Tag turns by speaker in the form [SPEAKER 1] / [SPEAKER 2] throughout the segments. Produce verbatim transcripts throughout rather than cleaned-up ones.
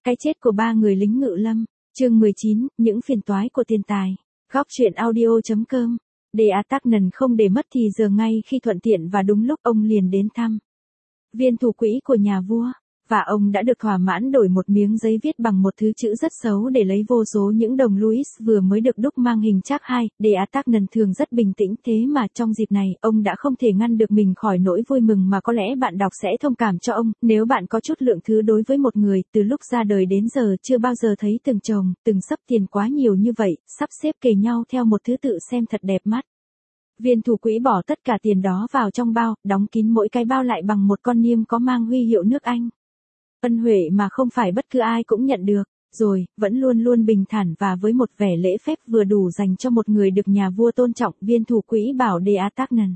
[SPEAKER 1] Cái chết của ba người lính ngự lâm, chương mười chín, những phiền toái của tiền tài. Góc truyện audio.com. De Artagnan không để mất thì giờ ngay khi thuận tiện và đúng lúc ông liền đến thăm viên thủ quỹ của nhà vua, và ông đã được thỏa mãn đổi một miếng giấy viết bằng một thứ chữ rất xấu để lấy vô số những đồng Louis vừa mới được đúc mang hình chác hai. De Artagnan thường rất bình tĩnh, thế mà trong dịp này, ông đã không thể ngăn được mình khỏi nỗi vui mừng mà có lẽ bạn đọc sẽ thông cảm cho ông, nếu bạn có chút lượng thứ đối với một người, từ lúc ra đời đến giờ chưa bao giờ thấy từng chồng, từng sấp tiền quá nhiều như vậy, sắp xếp kề nhau theo một thứ tự xem thật đẹp mắt. Viên thủ quỹ bỏ tất cả tiền đó vào trong bao, đóng kín mỗi cái bao lại bằng một con niêm có mang huy hiệu nước Anh. Ân huệ mà không phải bất cứ ai cũng nhận được, rồi, vẫn luôn luôn bình thản và với một vẻ lễ phép vừa đủ dành cho một người được nhà vua tôn trọng, viên thủ quỹ bảo De Artagnan.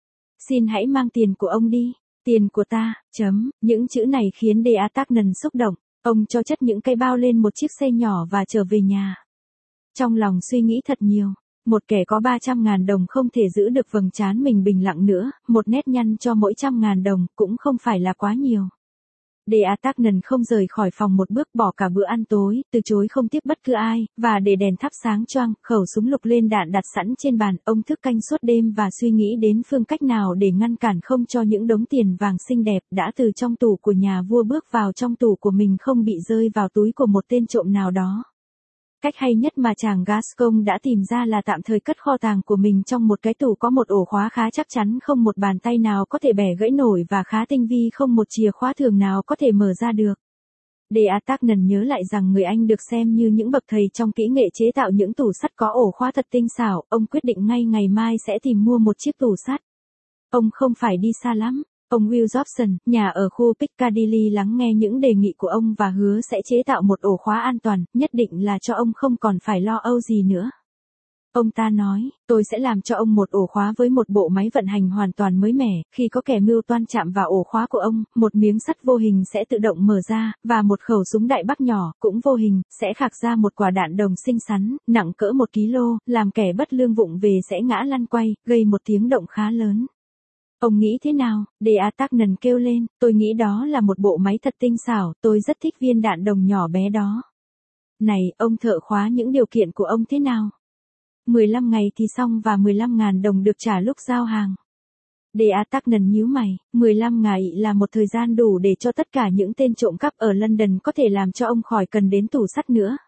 [SPEAKER 1] Xin hãy mang tiền của ông đi, tiền của ta, chấm, những chữ này khiến De Artagnan xúc động, ông cho chất những cái bao lên một chiếc xe nhỏ và trở về nhà. Trong lòng suy nghĩ thật nhiều. Một kẻ có ba trăm ngàn đồng không thể giữ được vầng trán mình bình lặng nữa, một nét nhăn cho mỗi trăm ngàn đồng cũng không phải là quá nhiều. De Artagnan không rời khỏi phòng một bước, bỏ cả bữa ăn tối, từ chối không tiếp bất cứ ai, và để đèn thắp sáng choang, khẩu súng lục lên đạn đặt sẵn trên bàn, ông thức canh suốt đêm và suy nghĩ đến phương cách nào để ngăn cản không cho những đống tiền vàng xinh đẹp đã từ trong tủ của nhà vua bước vào trong tủ của mình không bị rơi vào túi của một tên trộm nào đó. Cách hay nhất mà chàng Gascon đã tìm ra là tạm thời cất kho tàng của mình trong một cái tủ có một ổ khóa khá chắc chắn, không một bàn tay nào có thể bẻ gãy nổi, và khá tinh vi, không một chìa khóa thường nào có thể mở ra được. De Artagnan nhớ lại rằng người Anh được xem như những bậc thầy trong kỹ nghệ chế tạo những tủ sắt có ổ khóa thật tinh xảo, ông quyết định ngay ngày mai sẽ tìm mua một chiếc tủ sắt. Ông không phải đi xa lắm. Ông Will Jobson, nhà ở khu Piccadilly, lắng nghe những đề nghị của ông và hứa sẽ chế tạo một ổ khóa an toàn, nhất định là cho ông không còn phải lo âu gì nữa. Ông ta nói, tôi sẽ làm cho ông một ổ khóa với một bộ máy vận hành hoàn toàn mới mẻ, khi có kẻ mưu toan chạm vào ổ khóa của ông, một miếng sắt vô hình sẽ tự động mở ra, và một khẩu súng đại bác nhỏ, cũng vô hình, sẽ khạc ra một quả đạn đồng xinh xắn, nặng cỡ một ki lô, làm kẻ bất lương vụng về sẽ ngã lăn quay, gây một tiếng động khá lớn. Ông nghĩ thế nào? De Artagnan kêu lên, tôi nghĩ đó là một bộ máy thật tinh xảo, tôi rất thích viên đạn đồng nhỏ bé đó. Này, ông thợ khóa, những điều kiện của ông thế nào? mười lăm ngày thì xong và mười lăm ngàn đồng được trả lúc giao hàng. De Artagnan nhíu mày, mười lăm ngày là một thời gian đủ để cho tất cả những tên trộm cắp ở London có thể làm cho ông khỏi cần đến tủ sắt nữa.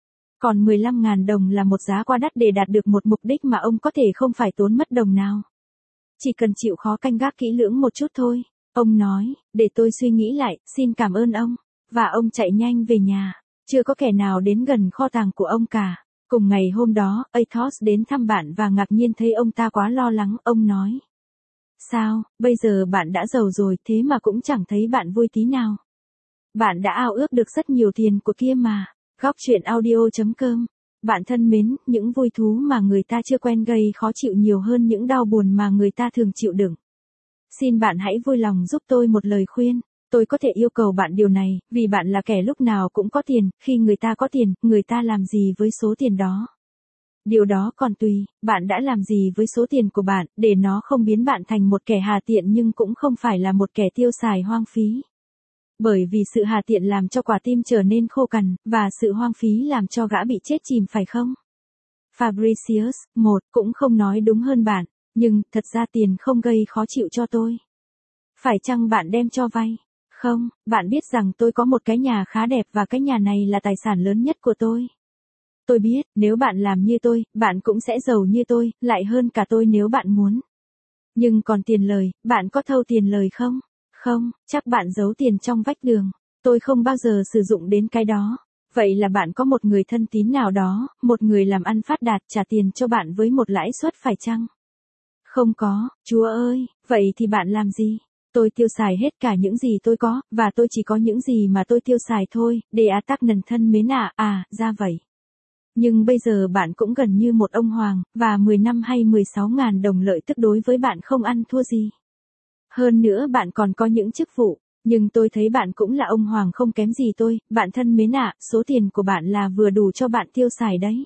[SPEAKER 1] Còn mười lăm ngàn đồng là một giá quá đắt để đạt được một mục đích mà ông có thể không phải tốn mất đồng nào. Chỉ cần chịu khó canh gác kỹ lưỡng một chút thôi. Ông nói, để tôi suy nghĩ lại, xin cảm ơn ông. Và ông chạy nhanh về nhà. Chưa có kẻ nào đến gần kho tàng của ông cả. Cùng ngày hôm đó, Athos đến thăm bạn và ngạc nhiên thấy ông ta quá lo lắng. Ông nói, sao, bây giờ bạn đã giàu rồi thế mà cũng chẳng thấy bạn vui tí nào. Bạn đã ao ước được rất nhiều tiền của kia mà. Góc truyện audio.com. Bạn thân mến, những vui thú mà người ta chưa quen gây khó chịu nhiều hơn những đau buồn mà người ta thường chịu đựng. Xin bạn hãy vui lòng giúp tôi một lời khuyên. Tôi có thể yêu cầu bạn điều này, vì bạn là kẻ lúc nào cũng có tiền, khi người ta có tiền, người ta làm gì với số tiền đó? Điều đó còn tùy, bạn đã làm gì với số tiền của bạn, để nó không biến bạn thành một kẻ hà tiện nhưng cũng không phải là một kẻ tiêu xài hoang phí. Bởi vì sự hà tiện làm cho quả tim trở nên khô cằn, và sự hoang phí làm cho gã bị chết chìm, phải không? Fabricius, một, cũng không nói đúng hơn bạn, nhưng, thật ra tiền không gây khó chịu cho tôi. Phải chăng bạn đem cho vay? Không, bạn biết rằng tôi có một cái nhà khá đẹp và cái nhà này là tài sản lớn nhất của tôi. Tôi biết, nếu bạn làm như tôi, bạn cũng sẽ giàu như tôi, lại hơn cả tôi nếu bạn muốn. Nhưng còn tiền lời, bạn có thâu tiền lời không? Không, chắc bạn giấu tiền trong vách đường. Tôi không bao giờ sử dụng đến cái đó. Vậy là bạn có một người thân tín nào đó, một người làm ăn phát đạt trả tiền cho bạn với một lãi suất phải chăng? Không có, Chúa ơi, vậy thì bạn làm gì? Tôi tiêu xài hết cả những gì tôi có, và tôi chỉ có những gì mà tôi tiêu xài thôi. De Artagnan thân mến ạ, à, à, ra vậy. Nhưng bây giờ bạn cũng gần như một ông hoàng, và mười năm hay mười sáu ngàn đồng lợi tức đối với bạn không ăn thua gì. Hơn nữa bạn còn có những chức vụ, nhưng tôi thấy bạn cũng là ông hoàng không kém gì tôi, bạn thân mến ạ, số tiền của bạn là vừa đủ cho bạn tiêu xài đấy.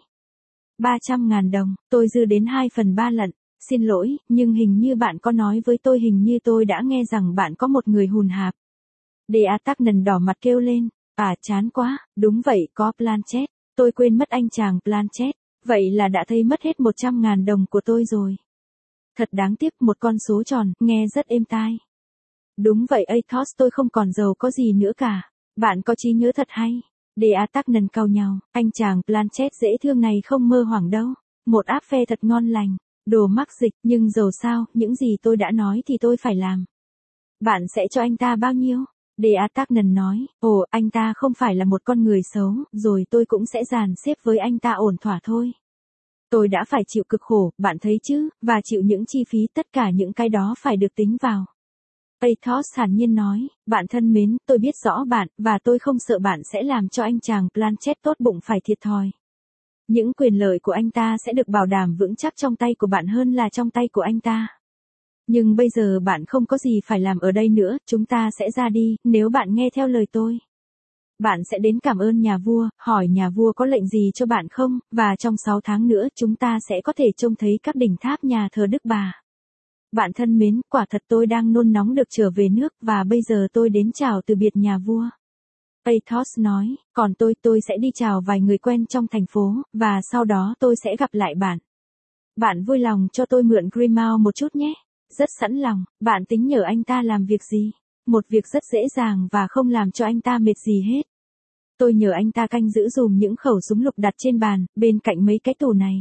[SPEAKER 1] ba trăm ngàn đồng, tôi dư đến hai phần ba lận, xin lỗi, nhưng hình như bạn có nói với tôi, hình như tôi đã nghe rằng bạn có một người hùn hạp. De Artagnan đỏ mặt kêu lên, À chán quá, đúng vậy có Blanchett, tôi quên mất anh chàng Blanchett, vậy là đã thấy mất hết một trăm ngàn đồng của tôi rồi. Thật đáng tiếc, một con số tròn, nghe rất êm tai. Đúng vậy Athos, tôi không còn giàu có gì nữa cả. Bạn có trí nhớ thật hay. De Artagnan cau nhau, anh chàng Blanchett dễ thương này không mơ hoảng đâu. Một áp phê thật ngon lành. Đồ mắc dịch, nhưng dầu sao, những gì tôi đã nói thì tôi phải làm. Bạn sẽ cho anh ta bao nhiêu? De Artagnan nói, ồ, anh ta không phải là một con người xấu, rồi tôi cũng sẽ dàn xếp với anh ta ổn thỏa thôi. Tôi đã phải chịu cực khổ, bạn thấy chứ, và chịu những chi phí, tất cả những cái đó phải được tính vào. Athos thản nhiên nói, bạn thân mến, tôi biết rõ bạn, và tôi không sợ bạn sẽ làm cho anh chàng Blanchett tốt bụng phải thiệt thòi. Những quyền lợi của anh ta sẽ được bảo đảm vững chắc trong tay của bạn hơn là trong tay của anh ta. Nhưng bây giờ bạn không có gì phải làm ở đây nữa, chúng ta sẽ ra đi, nếu bạn nghe theo lời tôi. Bạn sẽ đến cảm ơn nhà vua, hỏi nhà vua có lệnh gì cho bạn không, và trong sáu tháng nữa chúng ta sẽ có thể trông thấy các đỉnh tháp nhà thờ Đức Bà. Bạn thân mến, quả thật tôi đang nôn nóng được trở về nước, và bây giờ tôi đến chào từ biệt nhà vua. Athos nói, còn tôi, tôi sẽ đi chào vài người quen trong thành phố, và sau đó tôi sẽ gặp lại bạn. Bạn vui lòng cho tôi mượn Grimaud một chút nhé. Rất sẵn lòng, bạn tính nhờ anh ta làm việc gì? Một việc rất dễ dàng và không làm cho anh ta mệt gì hết. Tôi nhờ anh ta canh giữ dùm những khẩu súng lục đặt trên bàn, bên cạnh mấy cái tủ này.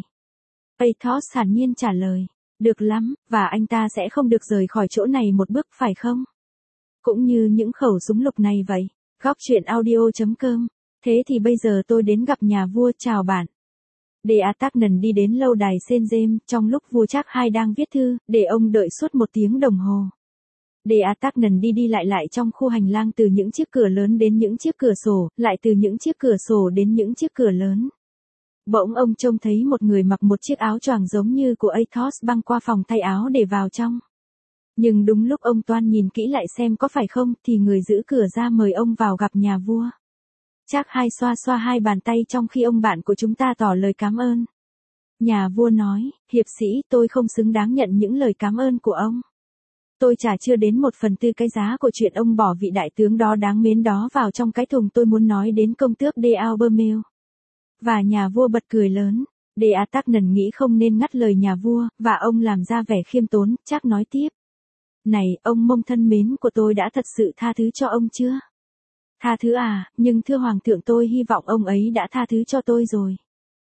[SPEAKER 1] Athos thản nhiên trả lời. Được lắm, và anh ta sẽ không được rời khỏi chỗ này một bước phải không? Cũng như những khẩu súng lục này vậy. Góc truyện audio chấm com. Thế thì bây giờ tôi đến gặp nhà vua, chào bạn. De Artagnan đi đến lâu đài Saint James, trong lúc vua Charles hai đang viết thư, để ông đợi suốt một tiếng đồng hồ. De Artagnan đi đi lại lại trong khu hành lang, từ những chiếc cửa lớn đến những chiếc cửa sổ, lại từ những chiếc cửa sổ đến những chiếc cửa lớn. Bỗng ông trông thấy một người mặc một chiếc áo choàng giống như của Athos băng qua phòng thay áo để vào trong. Nhưng đúng lúc ông toan nhìn kỹ lại xem có phải không, thì người giữ cửa ra mời ông vào gặp nhà vua. Charles hai xoa xoa hai bàn tay trong khi ông bạn của chúng ta tỏ lời cảm ơn. Nhà vua nói, hiệp sĩ, tôi không xứng đáng nhận những lời cảm ơn của ông. Tôi chả chưa đến một phần tư cái giá của chuyện ông bỏ vị đại tướng đó đáng mến đó vào trong cái thùng. Tôi muốn nói đến công tước de Albemarle. Và nhà vua bật cười lớn. De Artagnan nghĩ không nên ngắt lời nhà vua, và ông làm ra vẻ khiêm tốn, chắc nói tiếp. Này, ông Mông thân mến của tôi đã thật sự tha thứ cho ông chưa? Tha thứ à, nhưng thưa Hoàng thượng, tôi hy vọng ông ấy đã tha thứ cho tôi rồi.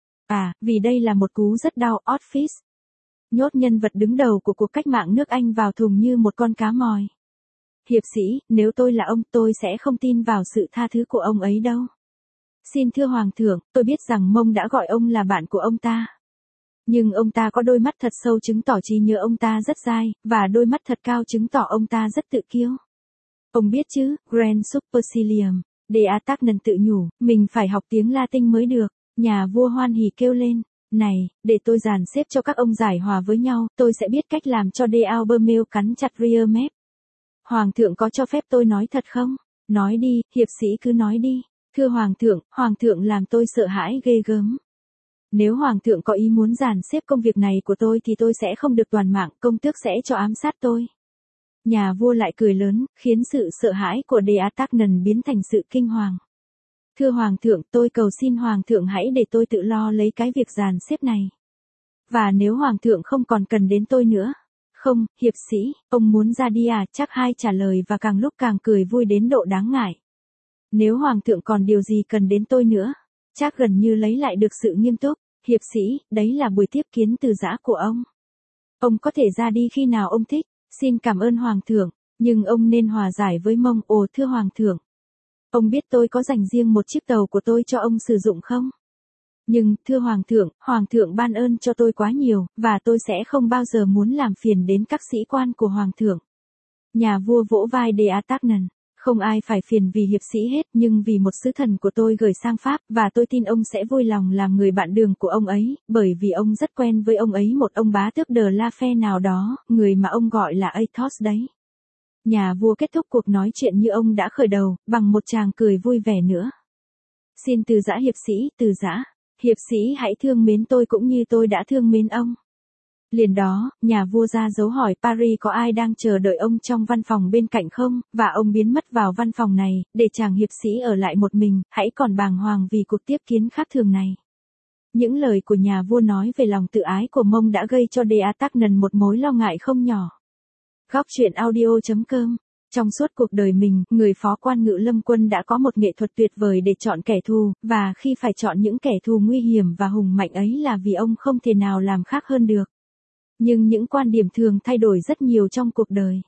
[SPEAKER 1] À, vì đây là một cú rất đau, Otfis. Nhốt nhân vật đứng đầu của cuộc cách mạng nước Anh vào thùng như một con cá mòi. Hiệp sĩ, nếu tôi là ông, tôi sẽ không tin vào sự tha thứ của ông ấy đâu. Xin thưa Hoàng thượng, tôi biết rằng Mông đã gọi ông là bạn của ông ta. Nhưng ông ta có đôi mắt thật sâu chứng tỏ trí nhớ ông ta rất dai, và đôi mắt thật cao chứng tỏ ông ta rất tự kiêu. Ông biết chứ, Grand Supercilium. De Artagnan tự nhủ, mình phải học tiếng Latin mới được. Nhà vua hoan hỉ kêu lên. Này, để tôi dàn xếp cho các ông giải hòa với nhau, tôi sẽ biết cách làm cho de Albemarle cắn chặt rear mép. Hoàng thượng có cho phép tôi nói thật không? Nói đi, hiệp sĩ cứ nói đi. Thưa Hoàng thượng, Hoàng thượng làm tôi sợ hãi ghê gớm. Nếu Hoàng thượng có ý muốn dàn xếp công việc này của tôi thì tôi sẽ không được toàn mạng, công tước sẽ cho ám sát tôi. Nhà vua lại cười lớn, khiến sự sợ hãi của De Artagnan biến thành sự kinh hoàng. Thưa Hoàng thượng, tôi cầu xin Hoàng thượng hãy để tôi tự lo lấy cái việc dàn xếp này. Và nếu Hoàng thượng không còn cần đến tôi nữa. Không, hiệp sĩ, ông muốn ra đi à? Chắc hai trả lời và càng lúc càng cười vui đến độ đáng ngại. Nếu Hoàng thượng còn điều gì cần đến tôi nữa. Chắc gần như lấy lại được sự nghiêm túc. Hiệp sĩ, đấy là buổi tiếp kiến từ giã của ông. Ông có thể ra đi khi nào ông thích. Xin cảm ơn Hoàng thượng, nhưng ông nên hòa giải với Mông. Ồ thưa Hoàng thượng, ông biết tôi có dành riêng một chiếc tàu của tôi cho ông sử dụng không? Nhưng, thưa Hoàng thượng, Hoàng thượng ban ơn cho tôi quá nhiều, và tôi sẽ không bao giờ muốn làm phiền đến các sĩ quan của Hoàng thượng. Nhà vua vỗ vai De Artagnan. Không ai phải phiền vì hiệp sĩ hết, nhưng vì một sứ thần của tôi gửi sang Pháp, và tôi tin ông sẽ vui lòng làm người bạn đường của ông ấy, bởi vì ông rất quen với ông ấy, một ông bá tước de la Fère nào đó, người mà ông gọi là Athos đấy. Nhà vua kết thúc cuộc nói chuyện như ông đã khởi đầu, bằng một tràng cười vui vẻ nữa. Xin từ giã hiệp sĩ, từ giã. Hiệp sĩ hãy thương mến tôi cũng như tôi đã thương mến ông. Liền đó, nhà vua ra dấu hỏi Paris có ai đang chờ đợi ông trong văn phòng bên cạnh không, và ông biến mất vào văn phòng này, để chàng hiệp sĩ ở lại một mình, hãy còn bàng hoàng vì cuộc tiếp kiến khác thường này. Những lời của nhà vua nói về lòng tự ái của Mông đã gây cho De Artagnan một mối lo ngại không nhỏ. Góc truyện audio chấm com. Trong suốt cuộc đời mình, người phó quan Ngự Lâm Quân đã có một nghệ thuật tuyệt vời để chọn kẻ thù, và khi phải chọn những kẻ thù nguy hiểm và hùng mạnh ấy là vì ông không thể nào làm khác hơn được. Nhưng những quan điểm thường thay đổi rất nhiều trong cuộc đời.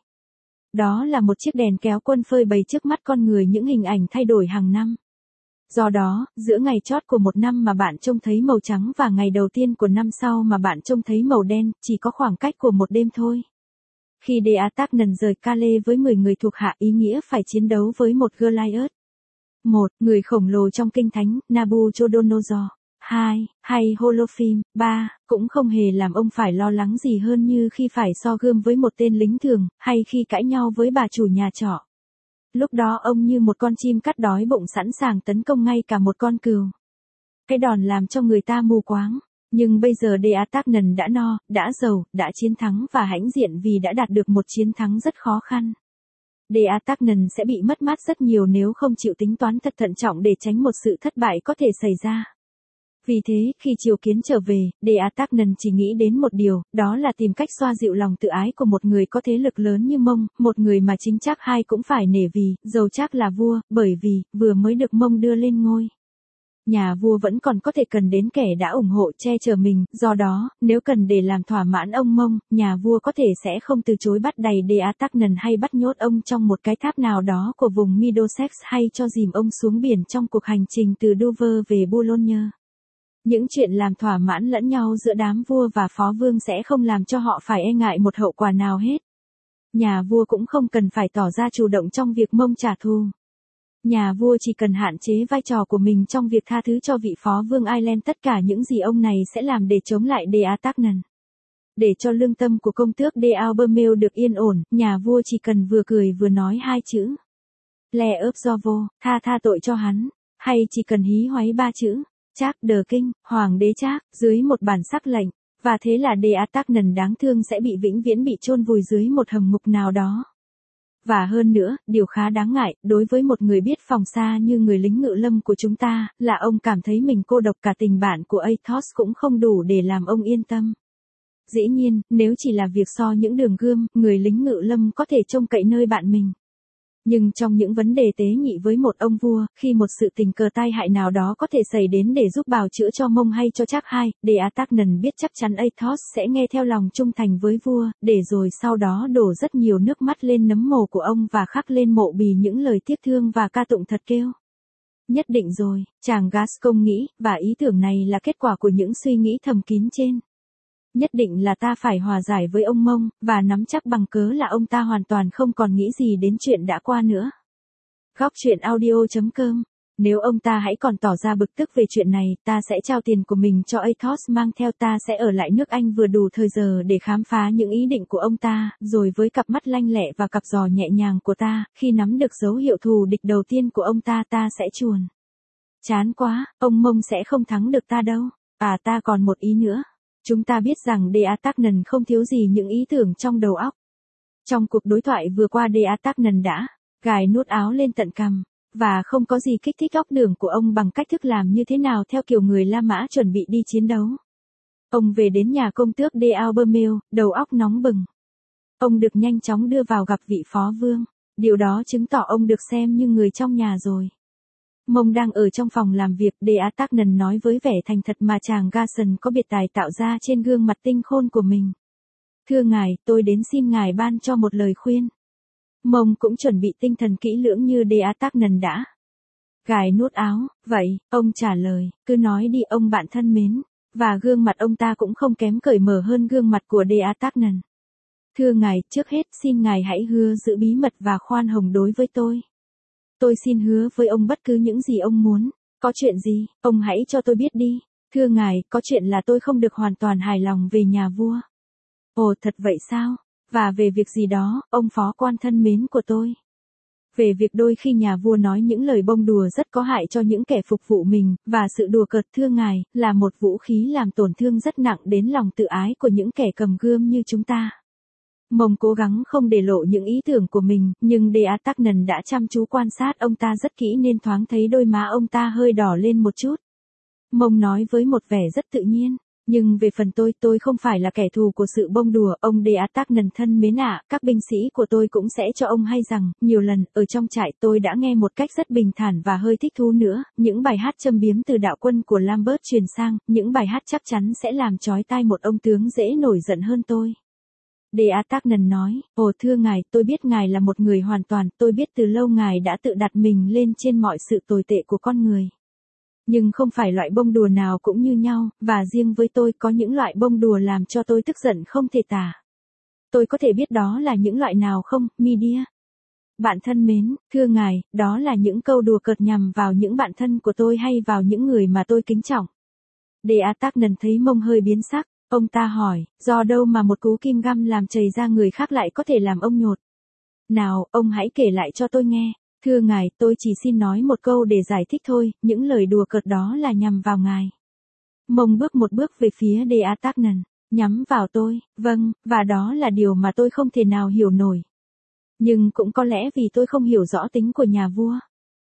[SPEAKER 1] Đó là một chiếc đèn kéo quân phơi bày trước mắt con người những hình ảnh thay đổi hàng năm. Do đó, giữa ngày chót của một năm mà bạn trông thấy màu trắng và ngày đầu tiên của năm sau mà bạn trông thấy màu đen, chỉ có khoảng cách của một đêm thôi. Khi De Artagnan rời Calais với mười người thuộc hạ, ý nghĩa phải chiến đấu với một Goliath. một. Người khổng lồ trong kinh thánh, Nabucodonosor. hai. Hay Holophim. ba. Cũng không hề làm ông phải lo lắng gì hơn như khi phải so gươm với một tên lính thường, hay khi cãi nhau với bà chủ nhà trọ. Lúc đó ông như một con chim cắt đói bụng sẵn sàng tấn công ngay cả một con cừu. Cái đòn làm cho người ta mù quáng. Nhưng bây giờ De Artagnan đã no, đã giàu, đã chiến thắng và hãnh diện vì đã đạt được một chiến thắng rất khó khăn. De Artagnan sẽ bị mất mát rất nhiều nếu không chịu tính toán thật thận trọng để tránh một sự thất bại có thể xảy ra. Vì thế, khi triều kiến trở về, De Artagnan chỉ nghĩ đến một điều, đó là tìm cách xoa dịu lòng tự ái của một người có thế lực lớn như Mông, một người mà chính Charles the Second cũng phải nể vì, dầu Charles là vua, bởi vì, vừa mới được Mông đưa lên ngôi. Nhà vua vẫn còn có thể cần đến kẻ đã ủng hộ che chở mình, do đó, nếu cần để làm thỏa mãn ông Mông, nhà vua có thể sẽ không từ chối bắt đầy De Artagnan hay bắt nhốt ông trong một cái tháp nào đó của vùng Middlesex hay cho dìm ông xuống biển trong cuộc hành trình từ Dover về Boulogne. Những chuyện làm thỏa mãn lẫn nhau giữa đám vua và phó vương sẽ không làm cho họ phải e ngại một hậu quả nào hết. Nhà vua cũng không cần phải tỏ ra chủ động trong việc Mông trả thù. Nhà vua chỉ cần hạn chế vai trò của mình trong việc tha thứ cho vị phó vương Ireland tất cả những gì ông này sẽ làm để chống lại De Artagnan. Để cho lương tâm của công tước de Albemarle được yên ổn, nhà vua chỉ cần vừa cười vừa nói hai chữ. Le absolvo, tha tha tội cho hắn, hay chỉ cần hí hoáy ba chữ. Charles the King, hoàng đế Charles, dưới một bản sắc lệnh, và thế là De Artagnan đáng thương sẽ bị vĩnh viễn bị chôn vùi dưới một hầm ngục nào đó. Và hơn nữa, điều khá đáng ngại, đối với một người biết phòng xa như người lính Ngự Lâm của chúng ta, là ông cảm thấy mình cô độc, cả tình bạn của Athos cũng không đủ để làm ông yên tâm. Dĩ nhiên, nếu chỉ là việc so những đường gươm, người lính Ngự Lâm có thể trông cậy nơi bạn mình. Nhưng trong những vấn đề tế nhị với một ông vua, khi một sự tình cờ tai hại nào đó có thể xảy đến để giúp bào chữa cho Mông hay cho Charles the Second, De Artagnan biết chắc chắn Athos sẽ nghe theo lòng trung thành với vua, để rồi sau đó đổ rất nhiều nước mắt lên nấm mồ của ông và khắc lên mộ bì những lời tiếc thương và ca tụng thật kêu. Nhất định rồi, chàng Gascon nghĩ, và ý tưởng này là kết quả của những suy nghĩ thầm kín trên. Nhất định là ta phải hòa giải với ông Mông, và nắm chắc bằng cớ là ông ta hoàn toàn không còn nghĩ gì đến chuyện đã qua nữa. Góc truyện audio chấm com. Nếu ông ta hãy còn tỏ ra bực tức về chuyện này, ta sẽ trao tiền của mình cho Athos mang theo, ta sẽ ở lại nước Anh vừa đủ thời giờ để khám phá những ý định của ông ta, rồi với cặp mắt lanh lẹ và cặp giò nhẹ nhàng của ta, khi nắm được dấu hiệu thù địch đầu tiên của ông ta ta sẽ chuồn. Chán quá, ông Mông sẽ không thắng được ta đâu. À, ta còn một ý nữa. Chúng ta biết rằng De Artagnan không thiếu gì những ý tưởng trong đầu óc. Trong cuộc đối thoại vừa qua, De Artagnan đã gài nút áo lên tận cằm, và không có gì kích thích óc đường của ông bằng cách thức làm như thế nào theo kiểu người La Mã chuẩn bị đi chiến đấu. Ông về đến nhà công tước de Albemarle, đầu óc nóng bừng. Ông được nhanh chóng đưa vào gặp vị phó vương. Điều đó chứng tỏ ông được xem như người trong nhà rồi. Mông đang ở trong phòng làm việc, De Artagnan nói với vẻ thành thật mà chàng Garçon có biệt tài tạo ra trên gương mặt tinh khôn của mình. Thưa ngài, tôi đến xin ngài ban cho một lời khuyên. Mông cũng chuẩn bị tinh thần kỹ lưỡng như De Artagnan đã. Gài nút áo, vậy, ông trả lời, cứ nói đi ông bạn thân mến. Và gương mặt ông ta cũng không kém cởi mở hơn gương mặt của De Artagnan. Thưa ngài, trước hết xin ngài hãy hứa giữ bí mật và khoan hồng đối với tôi. Tôi xin hứa với ông bất cứ những gì ông muốn. Có chuyện gì, ông hãy cho tôi biết đi. Thưa ngài, có chuyện là tôi không được hoàn toàn hài lòng về nhà vua. Ồ, thật vậy sao? Và về việc gì đó, ông phó quan thân mến của tôi? Về việc đôi khi nhà vua nói những lời bông đùa rất có hại cho những kẻ phục vụ mình, và sự đùa cợt thưa ngài, là một vũ khí làm tổn thương rất nặng đến lòng tự ái của những kẻ cầm gươm như chúng ta. Mông cố gắng không để lộ những ý tưởng của mình, nhưng Dea Tagnan đã chăm chú quan sát ông ta rất kỹ nên thoáng thấy đôi má ông ta hơi đỏ lên một chút. Mông nói với một vẻ rất tự nhiên. Nhưng về phần tôi, tôi không phải là kẻ thù của sự bông đùa, ông Dea Tagnan thân mến ạ, các binh sĩ của tôi cũng sẽ cho ông hay rằng, nhiều lần, ở trong trại tôi đã nghe một cách rất bình thản và hơi thích thú nữa, những bài hát châm biếm từ đạo quân của Lambert truyền sang, những bài hát chắc chắn sẽ làm chói tai một ông tướng dễ nổi giận hơn tôi. Dea Tagnan nói, ồ thưa ngài, tôi biết ngài là một người hoàn toàn, tôi biết từ lâu ngài đã tự đặt mình lên trên mọi sự tồi tệ của con người. Nhưng không phải loại bông đùa nào cũng như nhau, và riêng với tôi có những loại bông đùa làm cho tôi tức giận không thể tả. Tôi có thể biết đó là những loại nào không, Media? Bạn thân mến, thưa ngài, đó là những câu đùa cợt nhằm vào những bạn thân của tôi hay vào những người mà tôi kính trọng. Dea Tagnan thấy Mông hơi biến sắc, ông ta hỏi, do đâu mà một cú kim găm làm chảy ra người khác lại có thể làm ông nhột? Nào, ông hãy kể lại cho tôi nghe. Thưa ngài, tôi chỉ xin nói một câu để giải thích thôi, những lời đùa cợt đó là nhằm vào ngài. Mông bước một bước về phía Dea Tagnan, nhắm vào tôi, vâng, và đó là điều mà tôi không thể nào hiểu nổi. Nhưng cũng có lẽ vì tôi không hiểu rõ tính của nhà vua.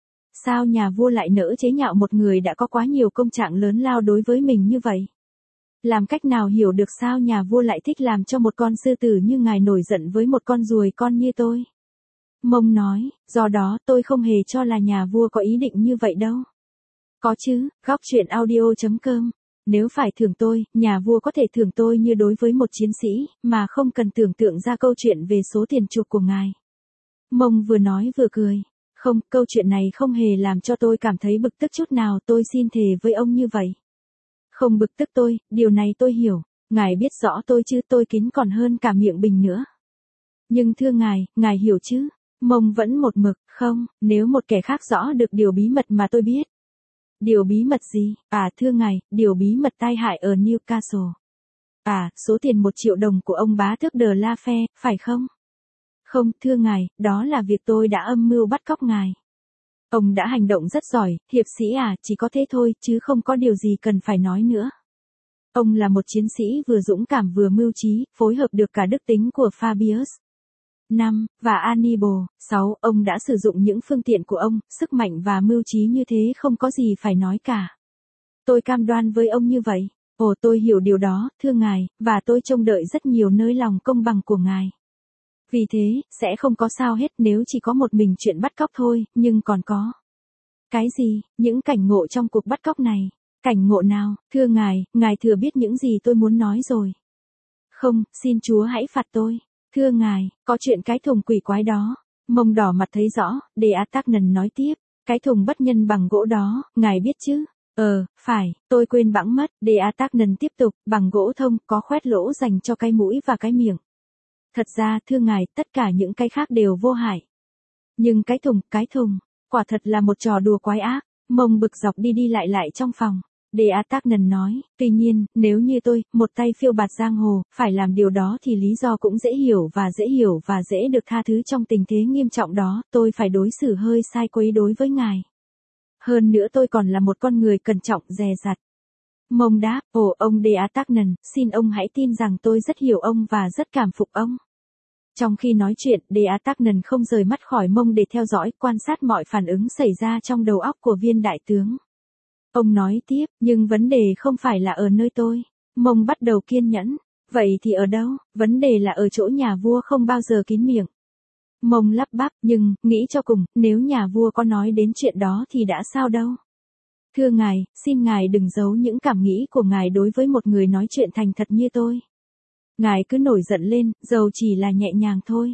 [SPEAKER 1] Sao nhà vua lại nỡ chế nhạo một người đã có quá nhiều công trạng lớn lao đối với mình như vậy? Làm cách nào hiểu được sao nhà vua lại thích làm cho một con sư tử như ngài nổi giận với một con ruồi con như tôi? Mông nói, do đó tôi không hề cho là nhà vua có ý định như vậy đâu. Có chứ, góc truyện audio chấm com. Nếu phải thưởng tôi, nhà vua có thể thưởng tôi như đối với một chiến sĩ, mà không cần tưởng tượng ra câu chuyện về số tiền chuộc của ngài. Mông vừa nói vừa cười. Không, câu chuyện này không hề làm cho tôi cảm thấy bực tức chút nào, tôi xin thề với ông như vậy. Không bực tức tôi, điều này tôi hiểu. Ngài biết rõ tôi chứ, tôi kín còn hơn cả miệng bình nữa. Nhưng thưa ngài, ngài hiểu chứ? Mông vẫn một mực, không, nếu một kẻ khác rõ được điều bí mật mà tôi biết. Điều bí mật gì? À thưa ngài, điều bí mật tai hại ở Newcastle. À, số tiền một triệu đồng của ông bá tước De La Fère, phải không? Không, thưa ngài, đó là việc tôi đã âm mưu bắt cóc ngài. Ông đã hành động rất giỏi, hiệp sĩ à, chỉ có thế thôi, chứ không có điều gì cần phải nói nữa. Ông là một chiến sĩ vừa dũng cảm vừa mưu trí, phối hợp được cả đức tính của Fabius. năm. Và Hannibal. sáu. Ông đã sử dụng những phương tiện của ông, sức mạnh và mưu trí như thế không có gì phải nói cả. Tôi cam đoan với ông như vậy. Ồ tôi hiểu điều đó, thưa ngài, và tôi trông đợi rất nhiều nơi lòng công bằng của ngài. Vì thế, sẽ không có sao hết nếu chỉ có một mình chuyện bắt cóc thôi, nhưng còn có. Cái gì, những cảnh ngộ trong cuộc bắt cóc này? Cảnh ngộ nào, thưa ngài, ngài thừa biết những gì tôi muốn nói rồi. Không, xin Chúa hãy phạt tôi. Thưa ngài, có chuyện cái thùng quỷ quái đó. Mông đỏ mặt thấy rõ, Dea Tagnan nói tiếp. Cái thùng bất nhân bằng gỗ đó, ngài biết chứ? Ờ, phải, tôi quên bẵng mất. Dea Tagnan tiếp tục, bằng gỗ thông, có khoét lỗ dành cho cái mũi và cái miệng. Thật ra, thưa ngài, tất cả những cái khác đều vô hại. Nhưng cái thùng, cái thùng, quả thật là một trò đùa quái ác. Mông bực dọc đi đi lại lại trong phòng. Dea Tagnan nói, tuy nhiên, nếu như tôi, một tay phiêu bạt giang hồ, phải làm điều đó thì lý do cũng dễ hiểu và dễ hiểu và dễ được tha thứ trong tình thế nghiêm trọng đó, tôi phải đối xử hơi sai quấy đối với ngài. Hơn nữa tôi còn là một con người cẩn trọng dè dặt. Mông đáp, ồ ông Dea Tagnan, xin ông hãy tin rằng tôi rất hiểu ông và rất cảm phục ông. Trong khi nói chuyện, Dea Tagnan không rời mắt khỏi Mông để theo dõi, quan sát mọi phản ứng xảy ra trong đầu óc của viên đại tướng. Ông nói tiếp, nhưng vấn đề không phải là ở nơi tôi. Mông bắt đầu kiên nhẫn. Vậy thì ở đâu? Vấn đề là ở chỗ nhà vua không bao giờ kín miệng. Mông lắp bắp, nhưng, nghĩ cho cùng, nếu nhà vua có nói đến chuyện đó thì đã sao đâu. Thưa ngài, xin ngài đừng giấu những cảm nghĩ của ngài đối với một người nói chuyện thành thật như tôi. Ngài cứ nổi giận lên, dầu chỉ là nhẹ nhàng thôi.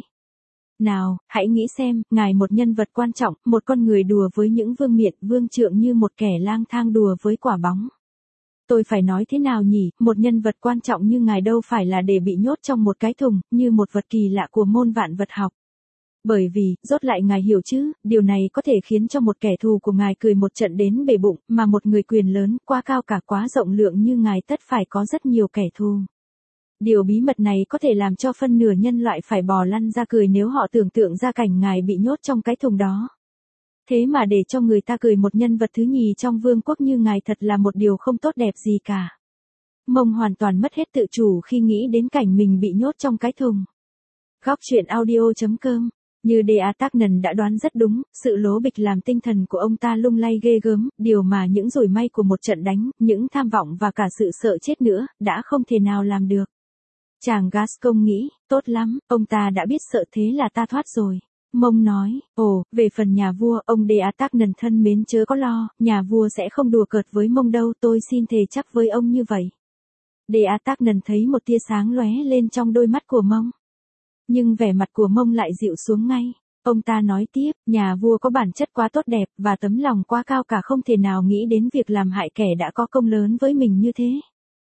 [SPEAKER 1] Nào, hãy nghĩ xem, ngài một nhân vật quan trọng, một con người đùa với những vương miện, vương trượng như một kẻ lang thang đùa với quả bóng. Tôi phải nói thế nào nhỉ, một nhân vật quan trọng như ngài đâu phải là để bị nhốt trong một cái thùng, như một vật kỳ lạ của môn vạn vật học. Bởi vì, rốt lại ngài hiểu chứ, điều này có thể khiến cho một kẻ thù của ngài cười một trận đến bể bụng, mà một người quyền lớn, quá cao cả quá rộng lượng như ngài tất phải có rất nhiều kẻ thù. Điều bí mật này có thể làm cho phân nửa nhân loại phải bò lăn ra cười nếu họ tưởng tượng ra cảnh ngài bị nhốt trong cái thùng đó. Thế mà để cho người ta cười một nhân vật thứ nhì trong vương quốc như ngài thật là một điều không tốt đẹp gì cả. Mông hoàn toàn mất hết tự chủ khi nghĩ đến cảnh mình bị nhốt trong cái thùng. Góc truyện audio chấm com. Như De Atagnan đã đoán rất đúng, sự lố bịch làm tinh thần của ông ta lung lay ghê gớm, điều mà những rủi may của một trận đánh, những tham vọng và cả sự sợ chết nữa, đã không thể nào làm được. Chàng Gascon nghĩ, tốt lắm, ông ta đã biết sợ thế là ta thoát rồi. Mông nói, ồ, về phần nhà vua, ông De Atagnan thân mến chớ có lo, nhà vua sẽ không đùa cợt với Mông đâu, tôi xin thề chắc với ông như vậy. De Atagnan thấy một tia sáng lóe lên trong đôi mắt của Mông. Nhưng vẻ mặt của Mông lại dịu xuống ngay. Ông ta nói tiếp, nhà vua có bản chất quá tốt đẹp và tấm lòng quá cao cả không thể nào nghĩ đến việc làm hại kẻ đã có công lớn với mình như thế.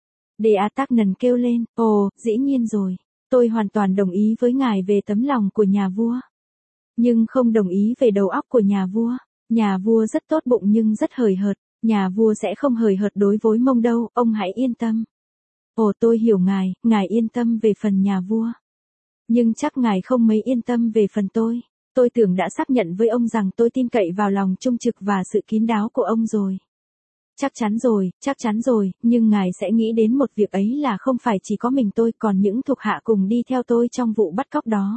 [SPEAKER 1] De Atagnan kêu lên, ồ, dĩ nhiên rồi, tôi hoàn toàn đồng ý với ngài về tấm lòng của nhà vua. Nhưng không đồng ý về đầu óc của nhà vua. Nhà vua rất tốt bụng nhưng rất hời hợt, nhà vua sẽ không hời hợt đối với Mông đâu, ông hãy yên tâm. Ồ tôi hiểu ngài, ngài yên tâm về phần nhà vua. Nhưng chắc ngài không mấy yên tâm về phần tôi. Tôi tưởng đã xác nhận với ông rằng tôi tin cậy vào lòng trung trực và sự kín đáo của ông rồi. Chắc chắn rồi, chắc chắn rồi, nhưng ngài sẽ nghĩ đến một việc ấy là không phải chỉ có mình tôi còn những thuộc hạ cùng đi theo tôi trong vụ bắt cóc đó.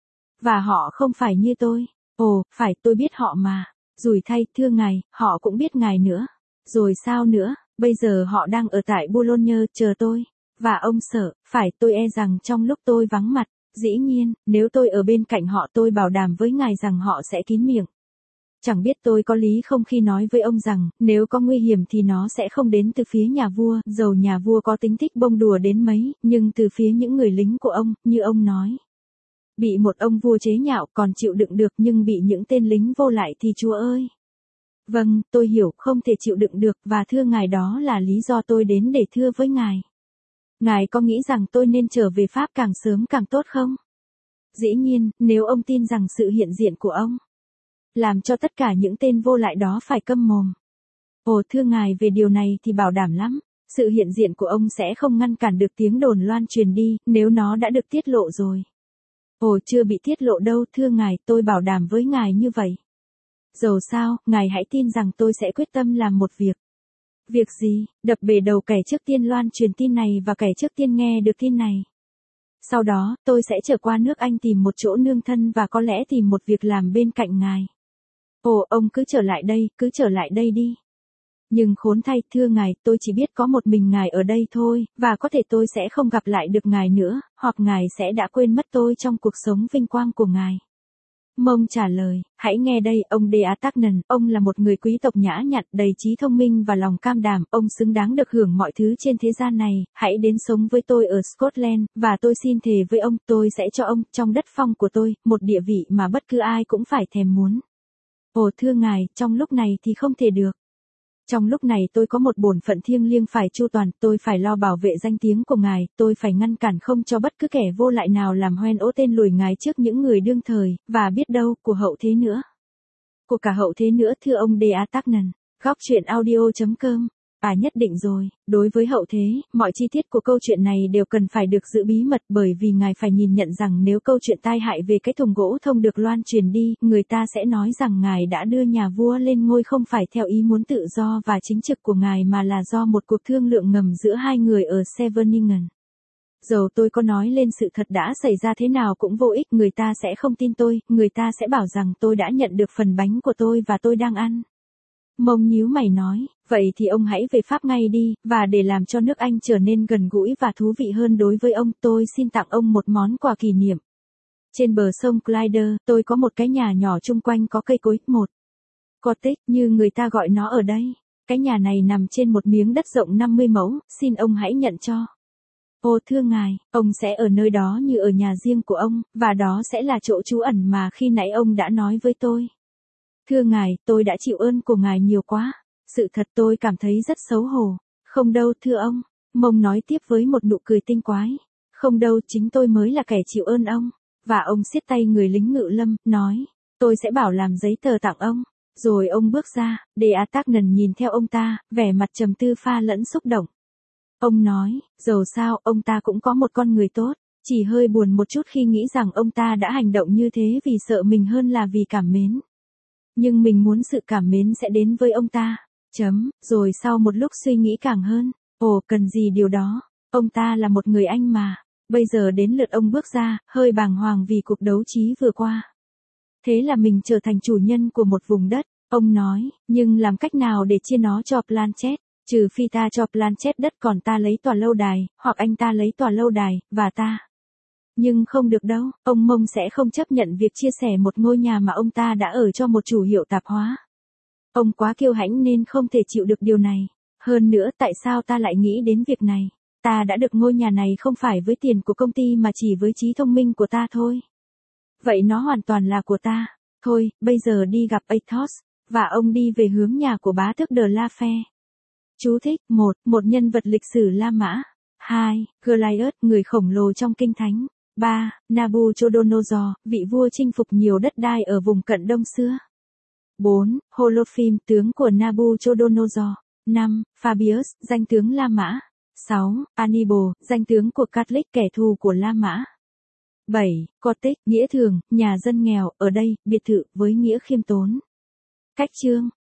[SPEAKER 1] Và họ không phải như tôi. Ồ, phải tôi biết họ mà. Rủi thay, thưa ngài, họ cũng biết ngài nữa. Rồi sao nữa, bây giờ họ đang ở tại Boulogne chờ tôi. Và ông sợ, phải tôi e rằng trong lúc tôi vắng mặt, dĩ nhiên, nếu tôi ở bên cạnh họ tôi bảo đảm với ngài rằng họ sẽ kín miệng. Chẳng biết tôi có lý không khi nói với ông rằng, nếu có nguy hiểm thì nó sẽ không đến từ phía nhà vua, dầu nhà vua có tính thích bông đùa đến mấy, nhưng từ phía những người lính của ông, như ông nói. Bị một ông vua chế nhạo còn chịu đựng được nhưng bị những tên lính vô lại thì chúa ơi. Vâng, tôi hiểu, không thể chịu đựng được và thưa ngài đó là lý do tôi đến để thưa với ngài. Ngài có nghĩ rằng tôi nên trở về Pháp càng sớm càng tốt không? Dĩ nhiên, nếu ông tin rằng sự hiện diện của ông làm cho tất cả những tên vô lại đó phải câm mồm. Ồ thưa ngài về điều này thì bảo đảm lắm, sự hiện diện của ông sẽ không ngăn cản được tiếng đồn loan truyền đi, nếu nó đã được tiết lộ rồi. Ồ chưa bị tiết lộ đâu thưa ngài, tôi bảo đảm với ngài như vậy. Dầu sao, ngài hãy tin rằng tôi sẽ quyết tâm làm một việc. Việc gì? Đập bể đầu kẻ trước tiên loan truyền tin này và kẻ trước tiên nghe được tin này. Sau đó, tôi sẽ trở qua nước Anh tìm một chỗ nương thân và có lẽ tìm một việc làm bên cạnh ngài. Ồ, ông cứ trở lại đây, cứ trở lại đây đi. Nhưng khốn thay, thưa ngài, tôi chỉ biết có một mình ngài ở đây thôi, và có thể tôi sẽ không gặp lại được ngài nữa, hoặc ngài sẽ đã quên mất tôi trong cuộc sống vinh quang của ngài. Mông trả lời, hãy nghe đây, ông De Atagnan, ông là một người quý tộc nhã nhặn, đầy trí thông minh và lòng cam đảm, ông xứng đáng được hưởng mọi thứ trên thế gian này, hãy đến sống với tôi ở Scotland, và tôi xin thề với ông, tôi sẽ cho ông, trong đất phong của tôi, một địa vị mà bất cứ ai cũng phải thèm muốn. Ồ thưa ngài, trong lúc này thì không thể được. Trong lúc này tôi có một bổn phận thiêng liêng phải chu toàn, tôi phải lo bảo vệ danh tiếng của ngài, tôi phải ngăn cản không cho bất cứ kẻ vô lại nào làm hoen ố tên lùi ngài trước những người đương thời, và biết đâu, của hậu thế nữa. Của cả hậu thế nữa thưa ông De Atagnan. Góc truyện audio chấm com. À nhất định rồi, đối với hậu thế, mọi chi tiết của câu chuyện này đều cần phải được giữ bí mật bởi vì ngài phải nhìn nhận rằng nếu câu chuyện tai hại về cái thùng gỗ thông được loan truyền đi, người ta sẽ nói rằng ngài đã đưa nhà vua lên ngôi không phải theo ý muốn tự do và chính trực của ngài mà là do một cuộc thương lượng ngầm giữa hai người ở Scheveningen. Dầu tôi có nói lên sự thật đã xảy ra thế nào cũng vô ích, người ta sẽ không tin tôi, người ta sẽ bảo rằng tôi đã nhận được phần bánh của tôi và tôi đang ăn. Mông nhíu mày nói, vậy thì ông hãy về Pháp ngay đi, và để làm cho nước Anh trở nên gần gũi và thú vị hơn đối với ông, tôi xin tặng ông một món quà kỷ niệm. Trên bờ sông Clyde, tôi có một cái nhà nhỏ chung quanh có cây cối, một cottage như người ta gọi nó ở đây. Cái nhà này nằm trên một miếng đất rộng năm mươi mẫu, xin ông hãy nhận cho. Ô thưa ngài, ông sẽ ở nơi đó như ở nhà riêng của ông, và đó sẽ là chỗ trú ẩn mà khi nãy ông đã nói với tôi. Thưa ngài, tôi đã chịu ơn của ngài nhiều quá. Sự thật tôi cảm thấy rất xấu hổ. Không đâu thưa ông. Mông nói tiếp với một nụ cười tinh quái. Không đâu, chính tôi mới là kẻ chịu ơn ông. Và ông siết tay người lính ngự lâm, nói. Tôi sẽ bảo làm giấy tờ tặng ông. Rồi ông bước ra, De Atagnan nhìn theo ông ta, vẻ mặt trầm tư pha lẫn xúc động. Ông nói, dầu sao, ông ta cũng có một con người tốt, chỉ hơi buồn một chút khi nghĩ rằng ông ta đã hành động như thế vì sợ mình hơn là vì cảm mến. Nhưng mình muốn sự cảm mến sẽ đến với ông ta. Chấm, rồi sau một lúc suy nghĩ càng hơn, ồ, cần gì điều đó, ông ta là một người anh mà. Bây giờ đến lượt ông bước ra, hơi bàng hoàng vì cuộc đấu trí vừa qua. Thế là mình trở thành chủ nhân của một vùng đất, ông nói, nhưng làm cách nào để chia nó cho Blanchett, trừ phi ta cho Blanchett đất còn ta lấy tòa lâu đài, hoặc anh ta lấy tòa lâu đài, và ta. Nhưng không được đâu, ông Mông sẽ không chấp nhận việc chia sẻ một ngôi nhà mà ông ta đã ở cho một chủ hiệu tạp hóa. Ông quá kiêu hãnh nên không thể chịu được điều này. Hơn nữa, tại sao ta lại nghĩ đến việc này? Ta đã được ngôi nhà này không phải với tiền của công ty mà chỉ với trí thông minh của ta thôi. Vậy nó hoàn toàn là của ta. Thôi, bây giờ đi gặp Athos, và ông đi về hướng nhà của bá tước de la Fère. Chú thích, một, một nhân vật lịch sử La Mã. hai, Goliath, người khổng lồ trong kinh thánh. ba, Nabuchodonosor, vị vua chinh phục nhiều đất đai ở vùng cận đông xưa. bốn, Holophim, tướng của Nabuchodonosor. năm, Fabius, danh tướng La Mã. sáu, Hannibal, danh tướng của Catholic, kẻ thù của La Mã. bảy, Cottage, nghĩa thường, nhà dân nghèo, ở đây, biệt thự, với nghĩa khiêm tốn. Cách chương